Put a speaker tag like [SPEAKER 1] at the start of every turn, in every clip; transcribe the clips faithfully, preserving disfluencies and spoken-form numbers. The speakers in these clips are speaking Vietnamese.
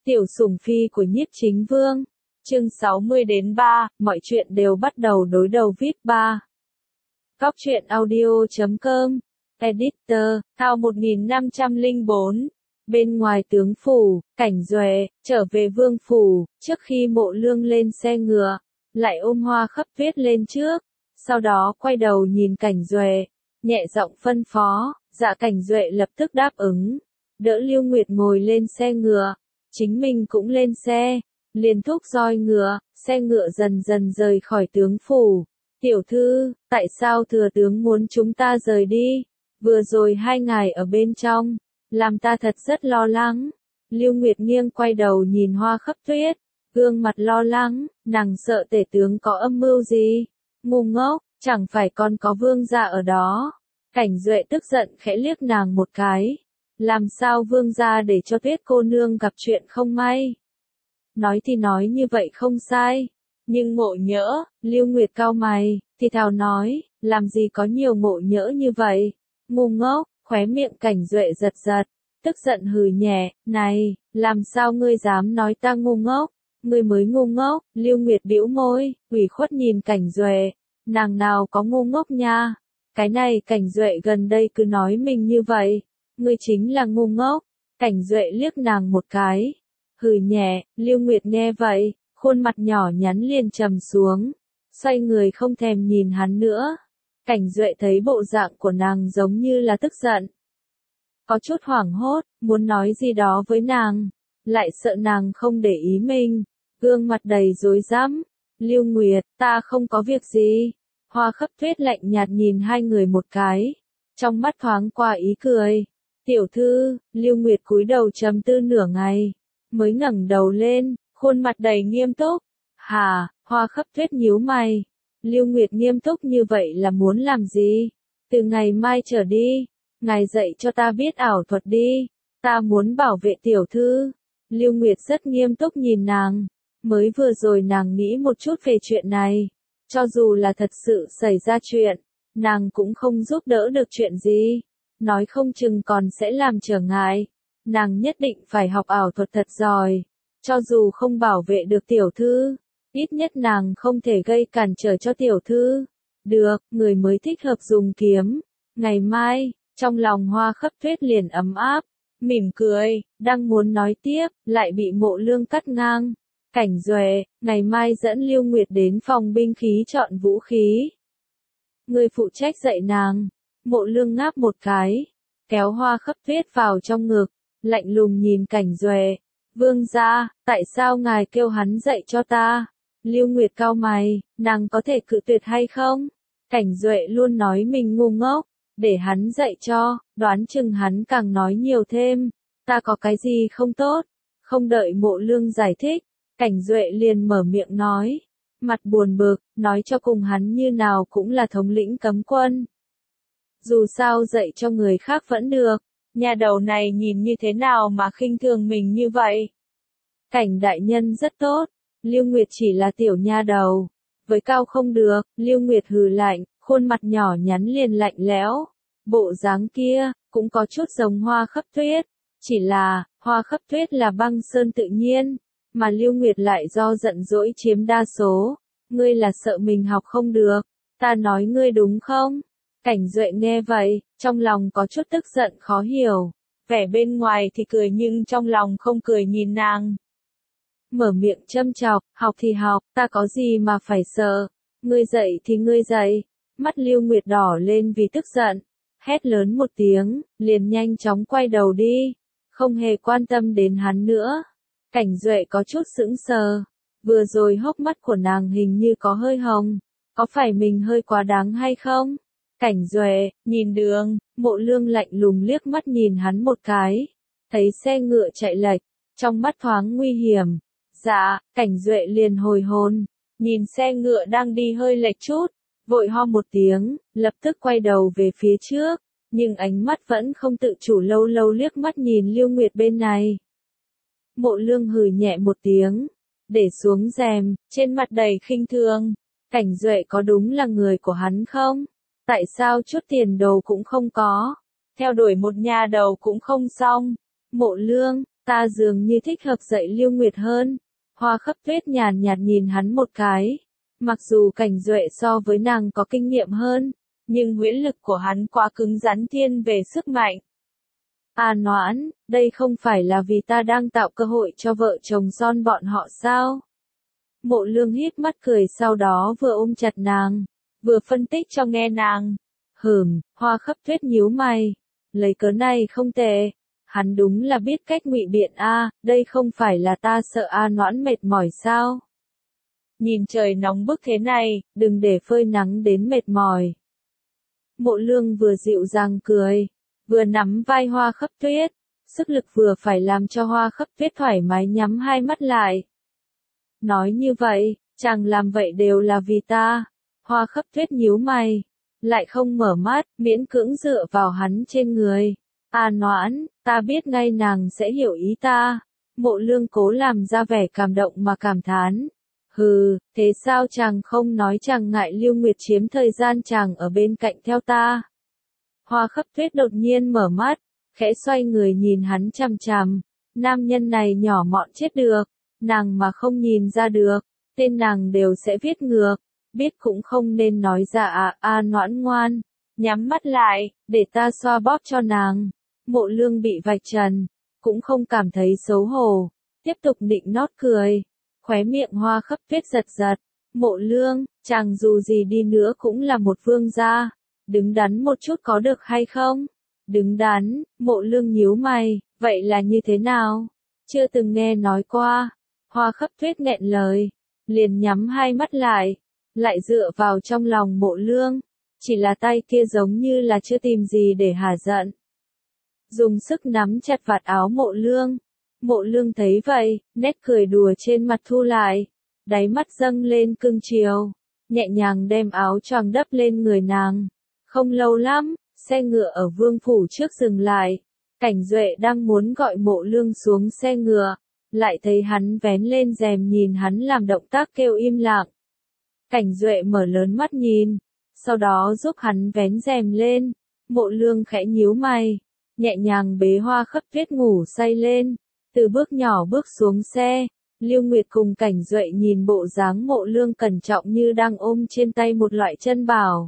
[SPEAKER 1] Tiểu sủng phi của Nhiếp Chính Vương. Chương sáu mươi đến ba, mọi chuyện đều bắt đầu đối đầu vê i pê ba. Góc truyện audio chấm com. Editor, Thao một nghìn năm trăm lẻ bốn. Bên ngoài tướng phủ, Cảnh Duệ, trở về vương phủ, trước khi Mộ Lương lên xe ngựa, lại ôm Hoa Khấp Tuyết lên trước, sau đó quay đầu nhìn Cảnh Duệ, nhẹ giọng phân phó, dạ. Cảnh Duệ lập tức đáp ứng, đỡ Lưu Nguyệt ngồi lên xe ngựa, chính mình cũng lên xe, liền thúc roi ngựa, xe ngựa dần dần rời khỏi tướng phủ. Tiểu thư, tại sao thừa tướng muốn chúng ta rời đi? Vừa rồi hai ngài ở bên trong, làm ta thật rất lo lắng. Lưu Nguyệt nghiêng quay đầu nhìn Hoa Khấp Tuyết, gương mặt lo lắng, nàng sợ tể tướng có âm mưu gì. Ngu ngốc, chẳng phải còn có vương gia ở đó. Cảnh Duệ tức giận khẽ liếc nàng một cái. Làm sao vương gia để cho Tuyết cô nương gặp chuyện không may? Nói thì nói như vậy không sai, nhưng ngộ nhỡ. Lưu Nguyệt cau mày, thì thào nói, làm gì có nhiều ngộ nhỡ như vậy? Ngu ngốc, khóe miệng Cảnh Duệ giật giật, tức giận hừ nhẹ, này, làm sao ngươi dám nói ta ngu ngốc? Ngươi mới ngu ngốc. Lưu Nguyệt bĩu môi, ủy khuất nhìn Cảnh Duệ, nàng nào có ngu ngốc nha? Cái này Cảnh Duệ gần đây cứ nói mình như vậy, ngươi chính là ngu ngốc. Cảnh Duệ liếc nàng một cái, hừ nhẹ. Lưu Nguyệt nghe vậy, khuôn mặt nhỏ nhắn liền trầm xuống, xoay người không thèm nhìn hắn nữa. Cảnh Duệ thấy bộ dạng của nàng giống như là tức giận, có chút hoảng hốt, muốn nói gì đó với nàng, lại sợ nàng không để ý mình, gương mặt đầy rối rắm. Lưu Nguyệt, ta không có việc gì. Hoa Khấp Tuyết lạnh nhạt nhìn hai người một cái, trong mắt thoáng qua ý cười. Tiểu thư. Lưu Nguyệt cúi đầu trầm tư nửa ngày, mới ngẩng đầu lên, khuôn mặt đầy nghiêm túc. Hà. Hoa Khấp Tuyết nhíu mày. Lưu Nguyệt nghiêm túc như vậy là muốn làm gì? Từ ngày mai trở đi, ngài dạy cho ta biết ảo thuật đi, ta muốn bảo vệ tiểu thư. Lưu Nguyệt rất nghiêm túc nhìn nàng, mới vừa rồi nàng nghĩ một chút về chuyện này, cho dù là thật sự xảy ra chuyện, nàng cũng không giúp đỡ được chuyện gì, nói không chừng còn sẽ làm trở ngại. Nàng nhất định phải học ảo thuật thật giỏi, cho dù không bảo vệ được tiểu thư, ít nhất nàng không thể gây cản trở cho tiểu thư. Được, người mới thích hợp dùng kiếm. Ngày mai, trong lòng Hoa Khấp Tuyết liền ấm áp, mỉm cười, đang muốn nói tiếp, lại bị Mộ Lương cắt ngang. Cảnh Duệ, ngày mai dẫn Lưu Nguyệt đến phòng binh khí chọn vũ khí. Người phụ trách dạy nàng. Mộ Lương ngáp một cái, kéo Hoa Khấp Tuyết vào trong ngực, lạnh lùng nhìn Cảnh Duệ. Vương gia, tại sao ngài kêu hắn dạy cho ta? Lưu Nguyệt cau mày, nàng có thể cự tuyệt hay không? Cảnh Duệ luôn nói mình ngu ngốc, để hắn dạy cho, đoán chừng hắn càng nói nhiều thêm. Ta có cái gì không tốt? Không đợi Mộ Lương giải thích, Cảnh Duệ liền mở miệng nói, mặt buồn bực, nói cho cùng hắn như nào cũng là thống lĩnh cấm quân. Dù sao dạy cho người khác vẫn được, nhà đầu này nhìn như thế nào mà khinh thường mình như vậy? Cảnh đại nhân rất tốt, Lưu Nguyệt chỉ là tiểu nha đầu, với cao không được. Lưu Nguyệt hừ lạnh, khuôn mặt nhỏ nhắn liền lạnh lẽo, bộ dáng kia cũng có chút giống Hoa Khấp Tuyết, chỉ là Hoa Khấp Tuyết là băng sơn tự nhiên, mà Lưu Nguyệt lại do giận dỗi chiếm đa số. Ngươi là sợ mình học không được, ta nói ngươi đúng không? Cảnh Duệ nghe vậy, trong lòng có chút tức giận khó hiểu, vẻ bên ngoài thì cười nhưng trong lòng không cười nhìn nàng. Mở miệng châm chọc, học thì học, ta có gì mà phải sợ, ngươi dạy thì ngươi dạy. Mắt Lưu Nguyệt đỏ lên vì tức giận, hét lớn một tiếng, liền nhanh chóng quay đầu đi, không hề quan tâm đến hắn nữa. Cảnh Duệ có chút sững sờ, vừa rồi hốc mắt của nàng hình như có hơi hồng, có phải mình hơi quá đáng hay không? Cảnh Duệ, nhìn đường. Mộ Lương lạnh lùng liếc mắt nhìn hắn một cái, thấy xe ngựa chạy lệch, trong mắt thoáng nguy hiểm. Dạ. Cảnh Duệ liền hồi hồn, nhìn xe ngựa đang đi hơi lệch chút, vội ho một tiếng, lập tức quay đầu về phía trước, nhưng ánh mắt vẫn không tự chủ lâu lâu liếc mắt nhìn Lưu Nguyệt bên này. Mộ Lương hừ nhẹ một tiếng, để xuống rèm, trên mặt đầy khinh thường. Cảnh Duệ có đúng là người của hắn không? Tại sao chút tiền đồ cũng không có, theo đuổi một nhà đầu cũng không xong? Mộ Lương, Ta dường như thích hợp dạy Lưu Nguyệt hơn. Hoa Khấp Tuyết nhàn nhạt nhìn hắn một cái. Mặc dù Cảnh Duệ so với nàng có kinh nghiệm hơn, nhưng huyễn lực của hắn quá cứng rắn thiên về sức mạnh. A Noãn, đây không phải là vì ta đang tạo cơ hội cho vợ chồng son bọn họ sao? Mộ Lương hít mắt cười, sau đó vừa ôm chặt nàng, vừa phân tích cho nghe nàng. Hừm, Hoa Khấp Tuyết nhíu mày. Lấy cớ này không tệ. Hắn đúng là biết cách ngụy biện a, đây không phải là ta sợ A Noãn mệt mỏi sao? Nhìn trời nóng bức thế này, đừng để phơi nắng đến mệt mỏi. Mộ Lương vừa dịu dàng cười, vừa nắm vai Hoa Khấp Tuyết, sức lực vừa phải làm cho Hoa Khấp Tuyết thoải mái nhắm hai mắt lại. Nói như vậy, chàng làm vậy đều là vì ta. Hoa Khấp Tuyết nhíu mày, lại không mở mắt, miễn cưỡng dựa vào hắn trên người. A Noãn, ta biết ngay nàng sẽ hiểu ý ta. Mộ Lương cố làm ra vẻ cảm động mà cảm thán. Hừ, thế sao chàng không nói chàng ngại Lưu Nguyệt chiếm thời gian chàng ở bên cạnh theo ta? Hoa Khấp Tuyết đột nhiên mở mắt, khẽ xoay người nhìn hắn chằm chằm. Nam nhân này nhỏ mọn chết được, nàng mà không nhìn ra được, tên nàng đều sẽ viết ngược, biết cũng không nên nói ra. À, A Noãn ngoan, nhắm mắt lại, để ta xoa bóp cho nàng. Mộ Lương bị vạch trần, cũng không cảm thấy xấu hổ, tiếp tục nịnh nót cười. Khóe miệng Hoa Khấp Tuyết giật giật. Mộ Lương, chàng dù gì đi nữa cũng là một vương gia, đứng đắn một chút có được hay không? Đứng đắn, Mộ Lương nhíu mày, vậy là như thế nào? Chưa từng nghe nói qua. Hoa Khấp Tuyết nghẹn lời, liền nhắm hai mắt lại, lại dựa vào trong lòng Mộ Lương. Chỉ là tay kia giống như là chưa tìm gì để hả giận. Dùng sức nắm chặt vạt áo Mộ Lương. Mộ Lương thấy vậy, nét cười đùa trên mặt thu lại, đáy mắt dâng lên cưng chiều, nhẹ nhàng đem áo choàng đắp lên người nàng. Không lâu lắm, xe ngựa ở vương phủ trước dừng lại. Cảnh Duệ đang muốn gọi Mộ Lương xuống xe ngựa, lại thấy hắn vén lên rèm nhìn hắn làm động tác kêu im lặng. Cảnh Duệ mở lớn mắt nhìn, sau đó giúp hắn vén rèm lên. Mộ Lương khẽ nhíu mày, nhẹ nhàng bế Hoa Khấp Tuyết ngủ say lên. Từ bước nhỏ bước xuống xe, Lưu Nguyệt cùng Cảnh Duệ nhìn bộ dáng Mộ Lương cẩn trọng như đang ôm trên tay một loại chân bảo.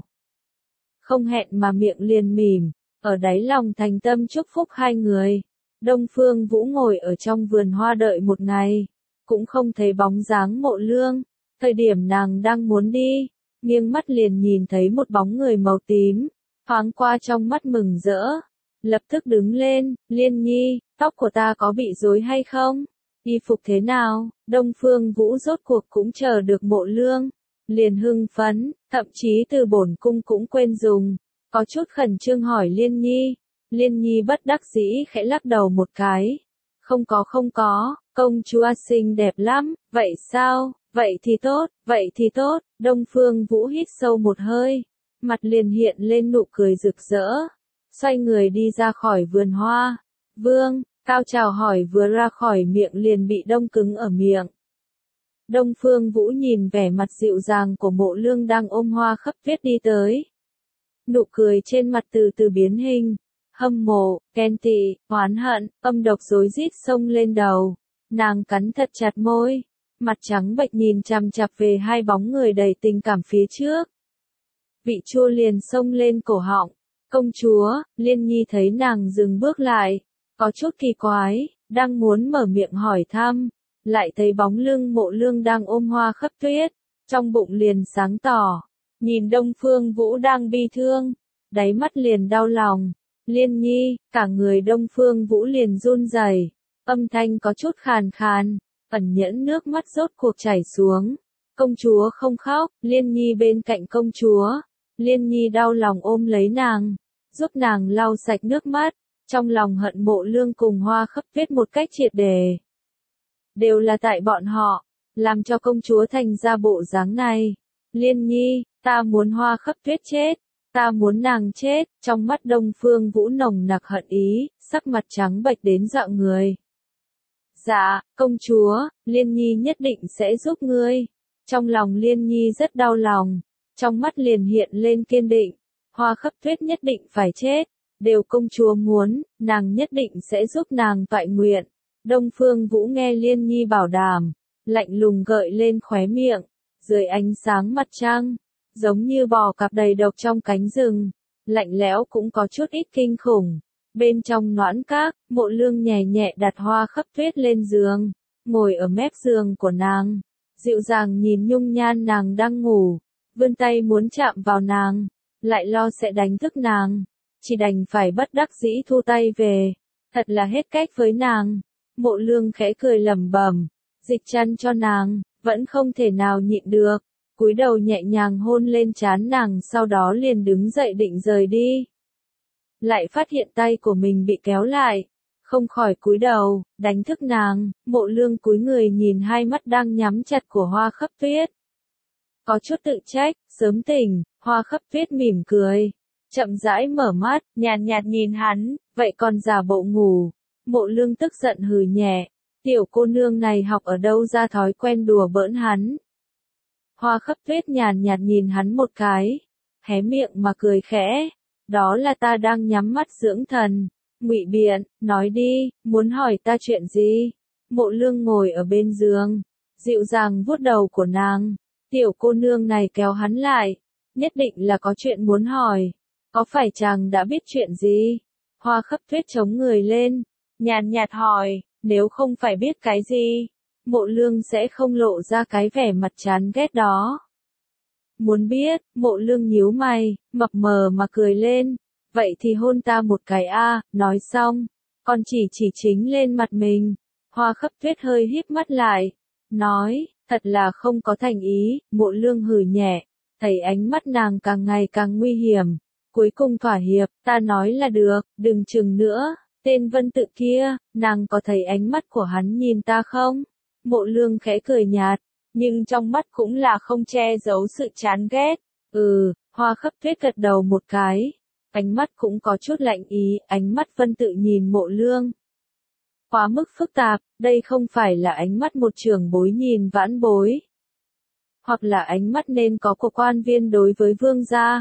[SPEAKER 1] Không hẹn mà miệng liền mỉm, ở đáy lòng thành tâm chúc phúc hai người. Đông Phương Vũ ngồi ở trong vườn hoa đợi một ngày, cũng không thấy bóng dáng Mộ Lương. Thời điểm nàng đang muốn đi, nghiêng mắt liền nhìn thấy một bóng người màu tím, thoáng qua trong mắt mừng rỡ. Lập tức đứng lên, Liên Nhi, tóc của ta có bị rối hay không? Y phục thế nào? Đông Phương Vũ rốt cuộc cũng chờ được Mộ Lương. Liền hưng phấn, thậm chí từ bổn cung cũng quên dùng. Có chút khẩn trương hỏi Liên Nhi. Liên Nhi bất đắc dĩ khẽ lắc đầu một cái. Không có không có, công chúa xinh đẹp lắm, vậy sao? Vậy thì tốt, vậy thì tốt. Đông Phương Vũ hít sâu một hơi, mặt liền hiện lên nụ cười rực rỡ. Xoay người đi ra khỏi vườn hoa. Vương, cao chào hỏi vừa ra khỏi miệng liền bị đông cứng ở miệng. Đông Phương Vũ nhìn vẻ mặt dịu dàng của Mộ Lương đang ôm Hoa Khấp Tuyết đi tới. Nụ cười trên mặt từ từ biến hình. Hâm mộ, ghen tị, oán hận, âm độc rối rít xông lên đầu. Nàng cắn thật chặt môi, mặt trắng bệch nhìn chằm chằm về hai bóng người đầy tình cảm phía trước. Vị chua liền xông lên cổ họng. Công chúa, Liên Nhi thấy nàng dừng bước lại, có chút kỳ quái, đang muốn mở miệng hỏi thăm, lại thấy bóng lưng Mộ Lương đang ôm Hoa Khấp Tuyết, trong bụng liền sáng tỏ, nhìn Đông Phương Vũ đang bi thương, đáy mắt liền đau lòng. Liên Nhi, cả người Đông Phương Vũ liền run rẩy, âm thanh có chút khàn khàn, ẩn nhẫn nước mắt rốt cuộc chảy xuống. Công chúa không khóc, Liên Nhi bên cạnh công chúa. Liên Nhi đau lòng ôm lấy nàng, giúp nàng lau sạch nước mắt, trong lòng hận Mộ Lương cùng Hoa Khấp Tuyết một cách triệt để. Đều là tại bọn họ, làm cho công chúa thành ra bộ dáng này. Liên Nhi, ta muốn Hoa Khấp Tuyết chết, ta muốn nàng chết. Trong mắt Đông Phương Vũ nồng nặc hận ý, sắc mặt trắng bệch đến dọa người. Dạ, công chúa, Liên Nhi nhất định sẽ giúp ngươi. Trong lòng Liên Nhi rất đau lòng, trong mắt liền hiện lên kiên định. Hoa Khấp Tuyết nhất định phải chết, đều công chúa muốn, nàng nhất định sẽ giúp nàng toại nguyện. Đông Phương Vũ nghe Liên Nhi bảo đảm, lạnh lùng gợi lên khóe miệng, dưới ánh sáng mặt trăng, giống như bò cạp đầy độc trong cánh rừng, lạnh lẽo cũng có chút ít kinh khủng. Bên trong noãn các, Mộ Lương nhẹ nhẹ đặt Hoa Khắp Tuyết lên giường, ngồi ở mép giường của nàng, dịu dàng nhìn nhung nhan nàng đang ngủ, vươn tay muốn chạm vào nàng, lại lo sẽ đánh thức nàng, chỉ đành phải bất đắc dĩ thu tay về, thật là hết cách với nàng. Mộ Lương khẽ cười lẩm bẩm, dịch chăn cho nàng, vẫn không thể nào nhịn được, cúi đầu nhẹ nhàng hôn lên trán nàng, sau đó liền đứng dậy định rời đi. Lại phát hiện tay của mình bị kéo lại, không khỏi cúi đầu, đánh thức nàng. Mộ Lương cúi người nhìn hai mắt đang nhắm chặt của Hoa Khắp Tuyết, có chút tự trách, sớm tỉnh. Hoa Khắp Tuyết mỉm cười, chậm rãi mở mắt, nhàn nhạt nhìn hắn, vậy còn giả bộ ngủ. Mộ Lương tức giận hừ nhẹ, tiểu cô nương này học ở đâu ra thói quen đùa bỡn hắn. Hoa Khắp Tuyết nhàn nhạt nhìn hắn một cái, hé miệng mà cười khẽ, đó là ta đang nhắm mắt dưỡng thần. Ngụy biện, nói đi, muốn hỏi ta chuyện gì? Mộ Lương ngồi ở bên giường, dịu dàng vuốt đầu của nàng, tiểu cô nương này kéo hắn lại, nhất định là có chuyện muốn hỏi, có phải chàng đã biết chuyện gì? Hoa Khắp Tuyết chống người lên, nhàn nhạt hỏi, nếu không phải biết cái gì, Mộ Lương sẽ không lộ ra cái vẻ mặt chán ghét đó. Muốn biết, Mộ Lương nhíu mày, mập mờ mà cười lên, vậy thì hôn ta một cái a. Nói xong, còn chỉ chỉ chính lên mặt mình. Hoa Khắp Tuyết hơi híp mắt lại, nói, thật là không có thành ý. Mộ Lương hừ nhẹ, thấy ánh mắt nàng càng ngày càng nguy hiểm, cuối cùng thỏa hiệp, ta nói là được, đừng chừng nữa. Tên Vân Tự kia, nàng có thấy ánh mắt của hắn nhìn ta không? Mộ Lương khẽ cười nhạt, nhưng trong mắt cũng là không che giấu sự chán ghét. Ừ, Hoa Khắp Tuyết gật đầu một cái, ánh mắt cũng có chút lạnh ý. Ánh mắt Vân Tự nhìn Mộ Lương quá mức phức tạp, đây không phải là ánh mắt một trưởng bối nhìn vãn bối, hoặc là ánh mắt nên có của quan viên đối với vương gia.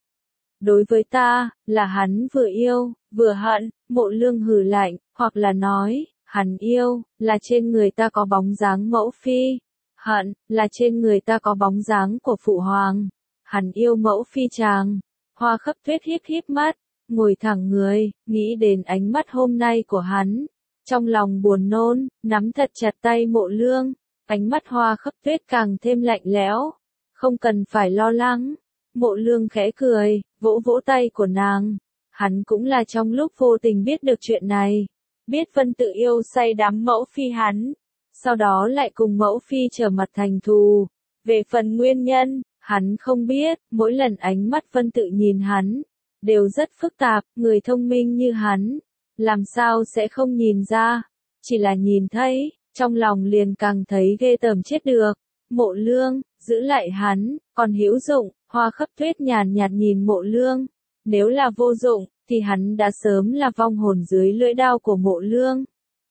[SPEAKER 1] Đối với ta, là hắn vừa yêu, vừa hận. Mộ Lương hừ lạnh, hoặc là nói, hắn yêu, là trên người ta có bóng dáng mẫu phi, hận, là trên người ta có bóng dáng của phụ hoàng. Hắn yêu mẫu phi chàng. Hoa Khắp Tuyết híp híp mắt, ngồi thẳng người, nghĩ đến ánh mắt hôm nay của hắn, trong lòng buồn nôn, nắm thật chặt tay Mộ Lương. Ánh mắt Hoa Khắp Tuyết càng thêm lạnh lẽo, không cần phải lo lắng. Mộ Lương khẽ cười, vỗ vỗ tay của nàng. Hắn cũng là trong lúc vô tình biết được chuyện này, biết Vân Tự yêu say đắm mẫu phi hắn, sau đó lại cùng mẫu phi trở mặt thành thù. Về phần nguyên nhân, hắn không biết. Mỗi lần ánh mắt Vân Tự nhìn hắn, đều rất phức tạp. Người thông minh như hắn, làm sao sẽ không nhìn ra? Chỉ là nhìn thấy, trong lòng liền càng thấy ghê tởm chết được. Mộ Lương, giữ lại hắn, còn hữu dụng. Hoa Khắp Tuyết nhàn nhạt nhìn Mộ Lương, nếu là vô dụng, thì hắn đã sớm là vong hồn dưới lưỡi đao của Mộ Lương.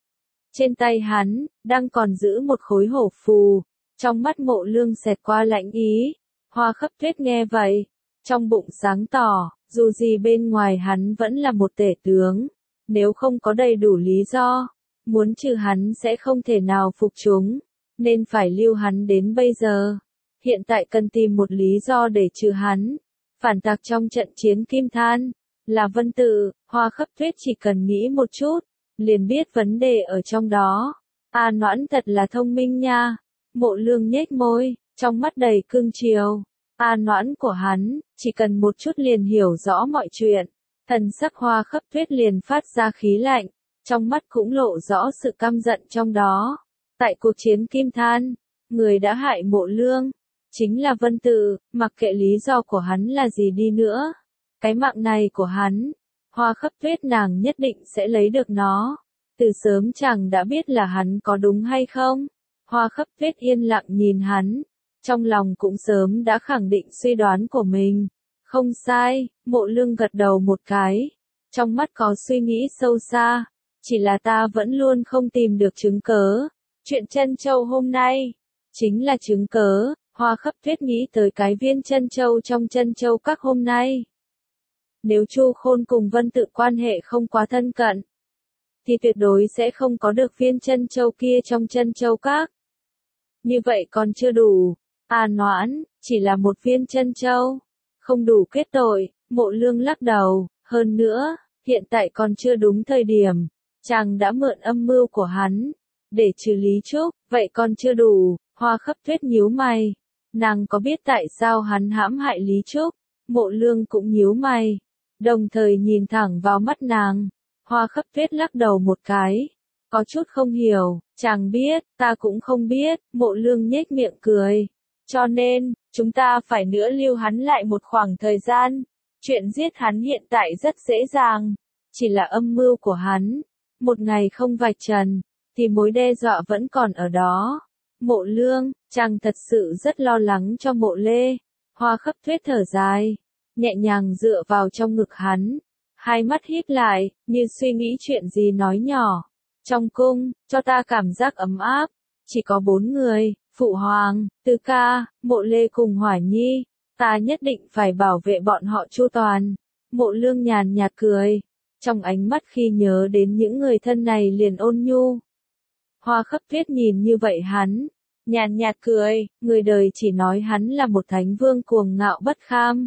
[SPEAKER 1] Trên tay hắn, đang còn giữ một khối hổ phù, trong mắt Mộ Lương xẹt qua lạnh ý. Hoa Khắp Tuyết nghe vậy, trong bụng sáng tỏ, dù gì bên ngoài hắn vẫn là một tể tướng, nếu không có đầy đủ lý do, muốn trừ hắn sẽ không thể nào phục chúng, nên phải lưu hắn đến bây giờ. Hiện tại cần tìm một lý do để trừ hắn. Phản tặc trong trận chiến Kim Than là Vân Tự. Hoa Khắp Tuyết chỉ cần nghĩ một chút, liền biết vấn đề ở trong đó. A Noãn thật là thông minh nha. Mộ Lương nhếch môi, trong mắt đầy cương chiều. A Noãn của hắn, chỉ cần một chút liền hiểu rõ mọi chuyện. Thần sắc Hoa Khắp Tuyết liền phát ra khí lạnh, trong mắt cũng lộ rõ sự căm giận trong đó. Tại cuộc chiến Kim Than, người đã hại Mộ Lương chính là Vân Tự, mặc kệ lý do của hắn là gì đi nữa. Cái mạng này của hắn, Hoa Khắp Tuyết nàng nhất định sẽ lấy được nó. Từ sớm chẳng đã biết là hắn có đúng hay không. Hoa Khắp Tuyết yên lặng nhìn hắn, trong lòng cũng sớm đã khẳng định suy đoán của mình. Không sai. Mộ Lương gật đầu một cái, trong mắt có suy nghĩ sâu xa. Chỉ là ta vẫn luôn không tìm được chứng cớ. Chuyện Trân Châu hôm nay, chính là chứng cớ. Hoa Khắp Tuyết nghĩ tới cái viên Trân Châu trong Trân Châu các hôm nay. Nếu Chu Khôn cùng Vân Tự quan hệ không quá thân cận, thì tuyệt đối sẽ không có được viên chân châu kia trong chân châu các. Như vậy còn chưa đủ, A Noãn, chỉ là một viên chân châu, không đủ kết tội. Mộ Lương lắc đầu, hơn nữa, hiện tại còn chưa đúng thời điểm, chàng đã mượn âm mưu của hắn, để trừ Lý Trúc, vậy còn chưa đủ. Hoa Khắp Tuyết nhíu mày, nàng có biết tại sao hắn hãm hại Lý Trúc? Mộ Lương cũng nhíu mày, đồng thời nhìn thẳng vào mắt nàng. Hoa Khắp Tuyết lắc đầu một cái, có chút không hiểu. Chàng biết, ta cũng không biết. Mộ Lương nhếch miệng cười, cho nên, chúng ta phải nữa lưu hắn lại một khoảng thời gian. Chuyện giết hắn hiện tại rất dễ dàng, chỉ là âm mưu của hắn, một ngày không vạch trần, thì mối đe dọa vẫn còn ở đó. Mộ Lương, chàng thật sự rất lo lắng cho Mộ Lê. Hoa Khắp Tuyết thở dài, nhẹ nhàng dựa vào trong ngực hắn, hai mắt híp lại, như suy nghĩ chuyện gì nói nhỏ. Trong cung, cho ta cảm giác ấm áp, chỉ có bốn người, Phụ Hoàng, Tư Ca, Mộ Lê cùng Hỏa Nhi, ta nhất định phải bảo vệ bọn họ chu toàn. Mộ Lương nhàn nhạt cười, trong ánh mắt khi nhớ đến những người thân này liền ôn nhu. Hoa Khắp Tuyết nhìn như vậy hắn, nhàn nhạt cười, người đời chỉ nói hắn là một thánh vương cuồng ngạo bất kham,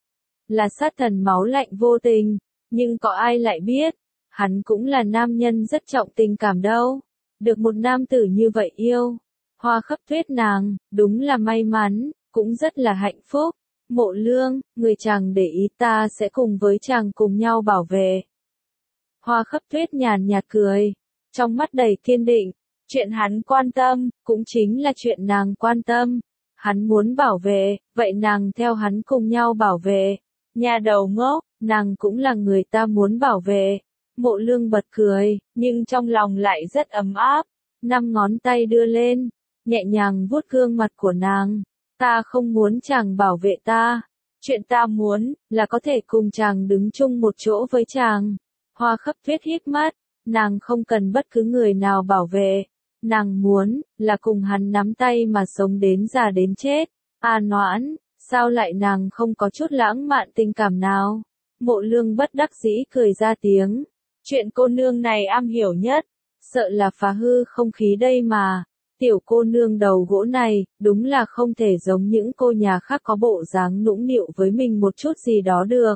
[SPEAKER 1] là sát thần máu lạnh vô tình, nhưng có ai lại biết, hắn cũng là nam nhân rất trọng tình cảm đâu, được một nam tử như vậy yêu. Hoa Khắp Tuyết nàng, đúng là may mắn, cũng rất là hạnh phúc. Mộ Lương, người chàng để ý ta sẽ cùng với chàng cùng nhau bảo vệ. Hoa Khắp Tuyết nhàn nhạt cười, trong mắt đầy kiên định, chuyện hắn quan tâm, cũng chính là chuyện nàng quan tâm. Hắn muốn bảo vệ, vậy nàng theo hắn cùng nhau bảo vệ. Nhà đầu ngốc, nàng cũng là người ta muốn bảo vệ. Mộ Lương bật cười, nhưng trong lòng lại rất ấm áp. Năm ngón tay đưa lên, nhẹ nhàng vuốt gương mặt của nàng. Ta không muốn chàng bảo vệ ta. Chuyện ta muốn, là có thể cùng chàng đứng chung một chỗ với chàng. Hoa Khắp Tuyết híp mắt, nàng không cần bất cứ người nào bảo vệ. Nàng muốn, là cùng hắn nắm tay mà sống đến già đến chết. A Noãn, sao lại nàng không có chút lãng mạn tình cảm nào? Mộ Lương bất đắc dĩ cười ra tiếng. Chuyện cô nương này am hiểu nhất, sợ là phá hư không khí đây mà. Tiểu cô nương đầu gỗ này, đúng là không thể giống những cô nhà khác có bộ dáng nũng nịu với mình một chút gì đó được.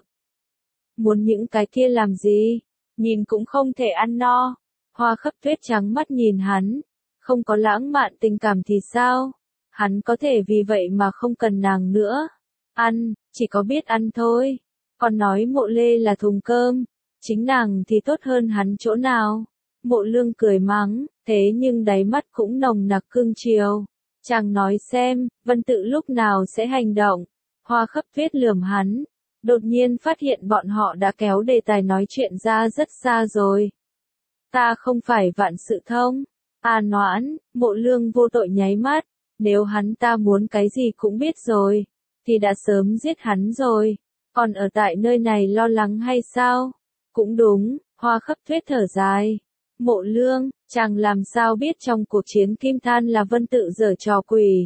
[SPEAKER 1] Muốn những cái kia làm gì? Nhìn cũng không thể ăn no. Hoa Khắp Tuyết trắng mắt nhìn hắn. Không có lãng mạn tình cảm thì sao? Hắn có thể vì vậy mà không cần nàng nữa. Ăn, chỉ có biết ăn thôi. Còn nói Mộ Lê là thùng cơm, chính nàng thì tốt hơn hắn chỗ nào? Mộ Lương cười mắng, thế nhưng đáy mắt cũng nồng nặc cương chiều. Chàng nói xem, Vân Tự lúc nào sẽ hành động? Hoa Khắp Tuyết lườm hắn, đột nhiên phát hiện bọn họ đã kéo đề tài nói chuyện ra rất xa rồi. Ta không phải Vạn Sự Thông. A Noãn, Mộ Lương vô tội nháy mắt, nếu hắn ta muốn cái gì cũng biết rồi, thì đã sớm giết hắn rồi, còn ở tại nơi này lo lắng hay sao? Cũng đúng, Hoa Khắp Tuyết thở dài. Mộ Lương, chàng làm sao biết trong cuộc chiến Kim Than là Vân Tự giở trò quỷ?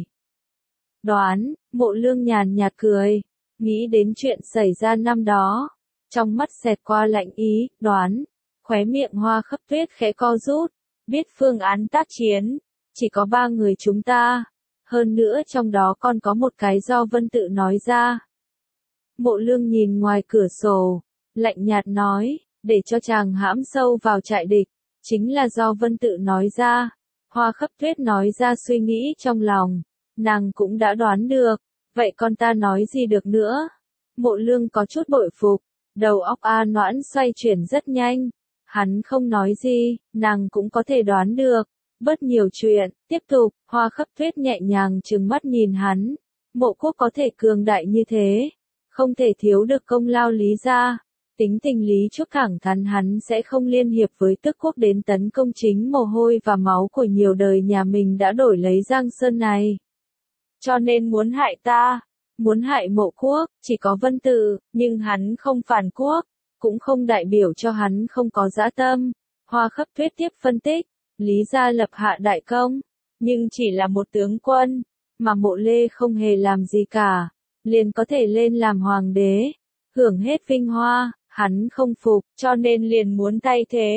[SPEAKER 1] Đoán, Mộ Lương nhàn nhạt cười, nghĩ đến chuyện xảy ra năm đó, trong mắt xẹt qua lạnh ý, đoán, khóe miệng Hoa Khắp Tuyết khẽ co rút. Biết phương án tác chiến, chỉ có ba người chúng ta, hơn nữa trong đó còn có một cái do Vân Tự nói ra. Mộ Lương nhìn ngoài cửa sổ, lạnh nhạt nói, để cho chàng hãm sâu vào trại địch, chính là do Vân Tự nói ra. Hoa Khắp Tuyết nói ra suy nghĩ trong lòng, nàng cũng đã đoán được, vậy con ta nói gì được nữa? Mộ Lương có chút bội phục, đầu óc A Noãn xoay chuyển rất nhanh. Hắn không nói gì, nàng cũng có thể đoán được. Bớt nhiều chuyện, tiếp tục. Hoa Khắp Tuyết nhẹ nhàng trừng mắt nhìn hắn. Mộ Quốc có thể cường đại như thế, không thể thiếu được công lao Lý gia. Tính tình Lý Trúc thẳng thắn hắn sẽ không liên hiệp với Tước Quốc đến tấn công chính mồ hôi và máu của nhiều đời nhà mình đã đổi lấy Giang Sơn này. Cho nên muốn hại ta, muốn hại Mộ Quốc, chỉ có Vân Tự, nhưng hắn không phản quốc. Cũng không đại biểu cho hắn không có dã tâm. Hoa Khắp Tuyết tiếp phân tích, Lý gia lập hạ đại công, nhưng chỉ là một tướng quân, mà Mộ Lê không hề làm gì cả, liền có thể lên làm hoàng đế, hưởng hết vinh hoa, hắn không phục, cho nên liền muốn thay thế.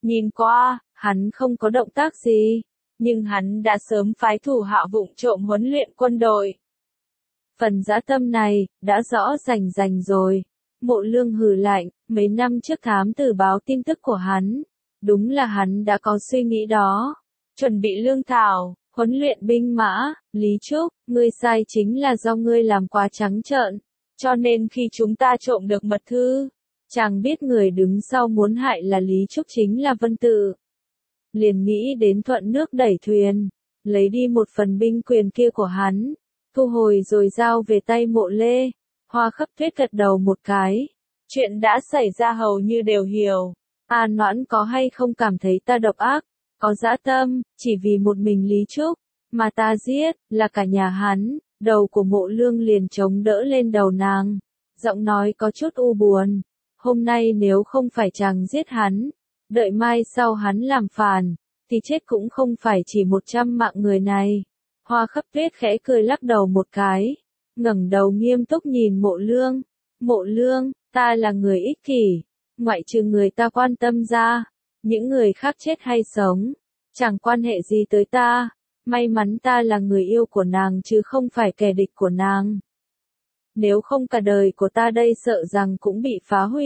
[SPEAKER 1] Nhìn qua, hắn không có động tác gì, nhưng hắn đã sớm phái thủ hạ vụng trộm huấn luyện quân đội. Phần dã tâm này, đã rõ rành rành rồi. Mộ Lương hừ lạnh, mấy năm trước thám tử báo tin tức của hắn. Đúng là hắn đã có suy nghĩ đó. Chuẩn bị lương thảo, huấn luyện binh mã, Lý Trúc, ngươi sai chính là do ngươi làm quá trắng trợn. Cho nên khi chúng ta trộm được mật thư, chàng biết người đứng sau muốn hại là Lý Trúc chính là Vân Tự. Liền nghĩ đến thuận nước đẩy thuyền, lấy đi một phần binh quyền kia của hắn, thu hồi rồi giao về tay Mộ Lê. Hoa Khắp Tuyết gật đầu một cái. Chuyện đã xảy ra hầu như đều hiểu. A Noãn có hay không cảm thấy ta độc ác, có dã tâm, chỉ vì một mình Lý Trúc, mà ta giết, là cả nhà hắn. Đầu của Mộ Lương liền chống đỡ lên đầu nàng, giọng nói có chút u buồn. Hôm nay nếu không phải chàng giết hắn, đợi mai sau hắn làm phản, thì chết cũng không phải chỉ một trăm mạng người này. Hoa Khắp Tuyết khẽ cười lắc đầu một cái, ngẩng đầu nghiêm túc nhìn Mộ Lương. Mộ Lương, ta là người ích kỷ, ngoại trừ người ta quan tâm ra, những người khác chết hay sống, chẳng quan hệ gì tới ta. May mắn ta là người yêu của nàng chứ không phải kẻ địch của nàng. Nếu không cả đời của ta đây sợ rằng cũng bị phá hủy.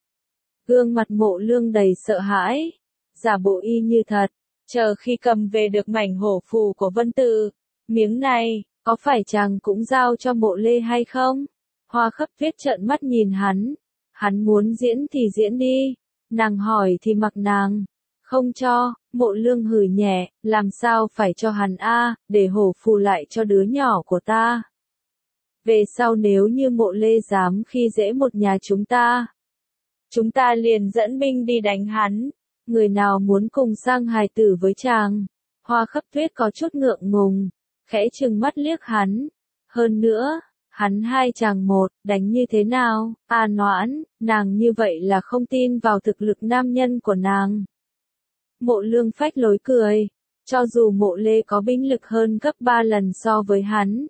[SPEAKER 1] Gương mặt Mộ Lương đầy sợ hãi, giả bộ y như thật, chờ khi cầm về được mảnh hổ phù của Vân Tự, miếng này, có phải chàng cũng giao cho Mộ Lê hay không? Hoa Khắp Tuyết trợn mắt nhìn hắn, hắn muốn diễn thì diễn đi, nàng hỏi thì mặc nàng. Không cho, Mộ Lương hừ nhẹ, làm sao phải cho hắn a, để hổ phù lại cho đứa nhỏ của ta. Về sau nếu như Mộ Lê dám khi dễ một nhà chúng ta, chúng ta liền dẫn binh đi đánh hắn. Người nào muốn cùng sang hài tử với chàng? Hoa Khắp Tuyết có chút ngượng ngùng, khẽ trừng mắt liếc hắn. Hơn nữa, hắn hai chàng một, đánh như thế nào? A Noãn, nàng như vậy là không tin vào thực lực nam nhân của nàng. Mộ Lương phách lối cười, cho dù Mộ Lê có binh lực hơn gấp ba lần so với hắn,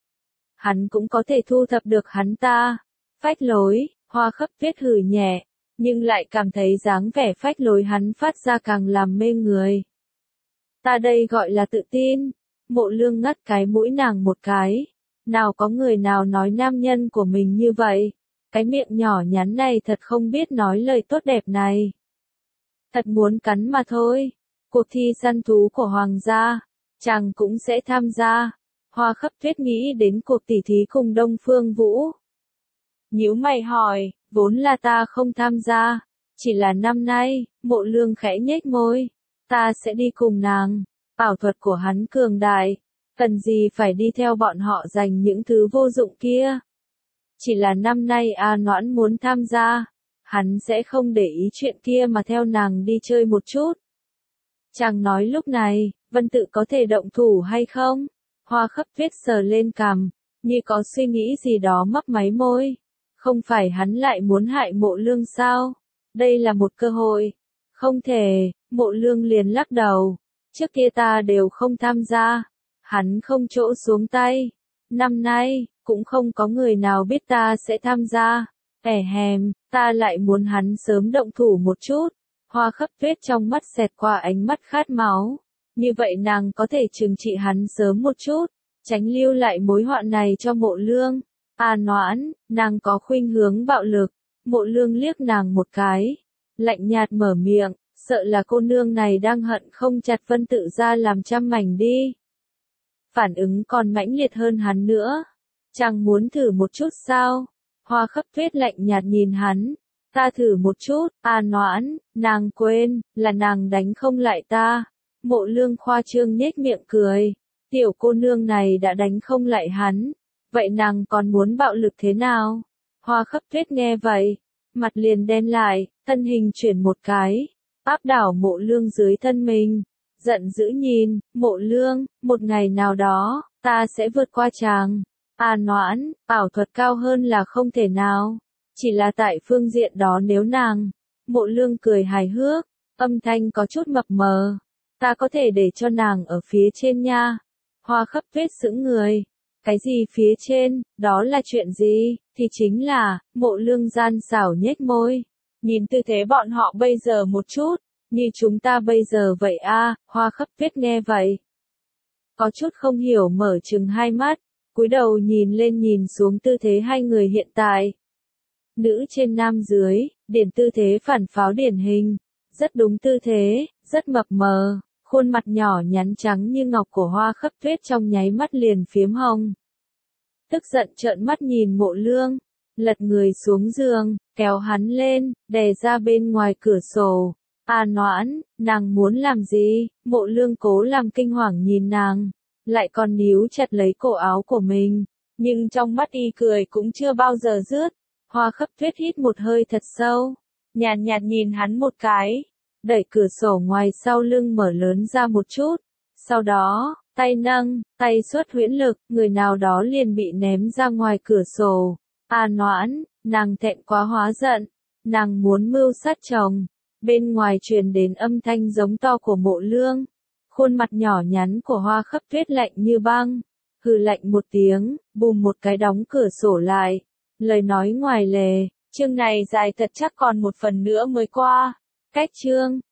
[SPEAKER 1] hắn cũng có thể thu thập được hắn ta. Phách lối, Hoa Khắp Tuyết hừ nhẹ, nhưng lại cảm thấy dáng vẻ phách lối hắn phát ra càng làm mê người. Ta đây gọi là tự tin. Mộ Lương ngắt cái mũi nàng một cái. Nào có người nào nói nam nhân của mình như vậy. Cái miệng nhỏ nhắn này thật không biết nói lời tốt đẹp này. Thật muốn cắn mà thôi. Cuộc thi săn thú của Hoàng gia, chàng cũng sẽ tham gia. Hoa Khắp Tuyết nghĩ đến cuộc tỉ thí cùng Đông Phương Vũ. Nhíu mày hỏi, vốn là ta không tham gia, chỉ là năm nay. Mộ Lương khẽ nhếch môi, ta sẽ đi cùng nàng. Bảo thuật của hắn cường đại, cần gì phải đi theo bọn họ giành những thứ vô dụng kia. Chỉ là năm nay A Noãn muốn tham gia, hắn sẽ không để ý chuyện kia mà theo nàng đi chơi một chút. Chàng nói lúc này, Vân Tự có thể động thủ hay không? Hoa Khắp Tuyết sờ lên cằm, như có suy nghĩ gì đó mấp máy môi. Không phải hắn lại muốn hại Mộ Lương sao? Đây là một cơ hội. Không thể, Mộ Lương liền lắc đầu. Trước kia ta đều không tham gia. Hắn không chỗ xuống tay. Năm nay, cũng không có người nào biết ta sẽ tham gia. Ẻ hèm, ta lại muốn hắn sớm động thủ một chút. Hoa Khắp Tuyết trong mắt xẹt qua ánh mắt khát máu. Như vậy nàng có thể trừng trị hắn sớm một chút, tránh lưu lại mối họa này cho Mộ Lương. A Noãn, nàng có khuynh hướng bạo lực. Mộ Lương liếc nàng một cái, lạnh nhạt mở miệng, sợ là cô nương này đang hận không chặt Vân Tự ra làm trăm mảnh đi. Phản ứng còn mãnh liệt hơn hắn nữa. Chàng muốn thử một chút sao? Hoa Khắp Tuyết lạnh nhạt nhìn hắn. Ta thử một chút. A Noãn, nàng quên, là nàng đánh không lại ta. Mộ Lương khoa trương nhếch miệng cười. Tiểu cô nương này đã đánh không lại hắn. Vậy nàng còn muốn bạo lực thế nào? Hoa Khắp Tuyết nghe vậy, mặt liền đen lại, thân hình chuyển một cái, áp đảo Mộ Lương dưới thân mình. Giận dữ nhìn, Mộ Lương, một ngày nào đó, ta sẽ vượt qua chàng. A Noãn, ảo thuật cao hơn là không thể nào. Chỉ là tại phương diện đó nếu nàng. Mộ Lương cười hài hước, âm thanh có chút mập mờ. Ta có thể để cho nàng ở phía trên nha. Hoa Khắp Tuyết sững người. Cái gì phía trên, đó là chuyện gì? Thì chính là, Mộ Lương gian xảo nhếch môi. Nhìn tư thế bọn họ bây giờ một chút, như chúng ta bây giờ vậy a. Hoa Khắp Tuyết nghe vậy, có chút không hiểu mở trừng hai mắt, cúi đầu nhìn lên nhìn xuống tư thế hai người hiện tại. Nữ trên nam dưới, điển tư thế phản pháo điển hình, rất đúng tư thế, rất mập mờ, khuôn mặt nhỏ nhắn trắng như ngọc của Hoa Khắp Tuyết trong nháy mắt liền phiếm hồng. Tức giận trợn mắt nhìn Mộ Lương, lật người xuống giường, kéo hắn lên, đè ra bên ngoài cửa sổ. A Noãn, nàng muốn làm gì? Mộ Lương cố làm kinh hoàng nhìn nàng, lại còn níu chặt lấy cổ áo của mình, nhưng trong mắt y cười cũng chưa bao giờ dứt. Hoa Khắp Tuyết hít một hơi thật sâu, nhàn nhạt, nhạt nhìn hắn một cái, đẩy cửa sổ ngoài sau lưng mở lớn ra một chút, sau đó, tay nâng, tay xuất huyễn lực, người nào đó liền bị ném ra ngoài cửa sổ. A Noãn, nàng thẹn quá hóa giận, nàng muốn mưu sát chồng. Bên ngoài truyền đến âm thanh giống to của Mộ Lương, khuôn mặt nhỏ nhắn của Hoa Khắp Tuyết lạnh như băng, hừ lạnh một tiếng, bùm một cái đóng cửa sổ lại. Lời nói ngoài lề, chương này dài thật chắc còn một phần nữa mới qua. Cách chương